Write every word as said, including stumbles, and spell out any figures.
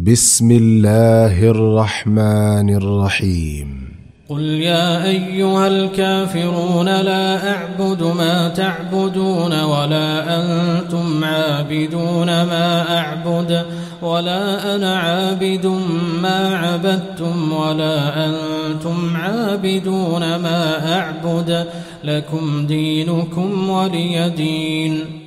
بسم الله الرحمن الرحيم قل يا أيها الكافرون لا أعبد ما تعبدون ولا أنتم عابدون ما أعبد ولا أنا عابد ما عبدتم ولا أنتم عابدون ما أعبد لكم دينكم ولي دين.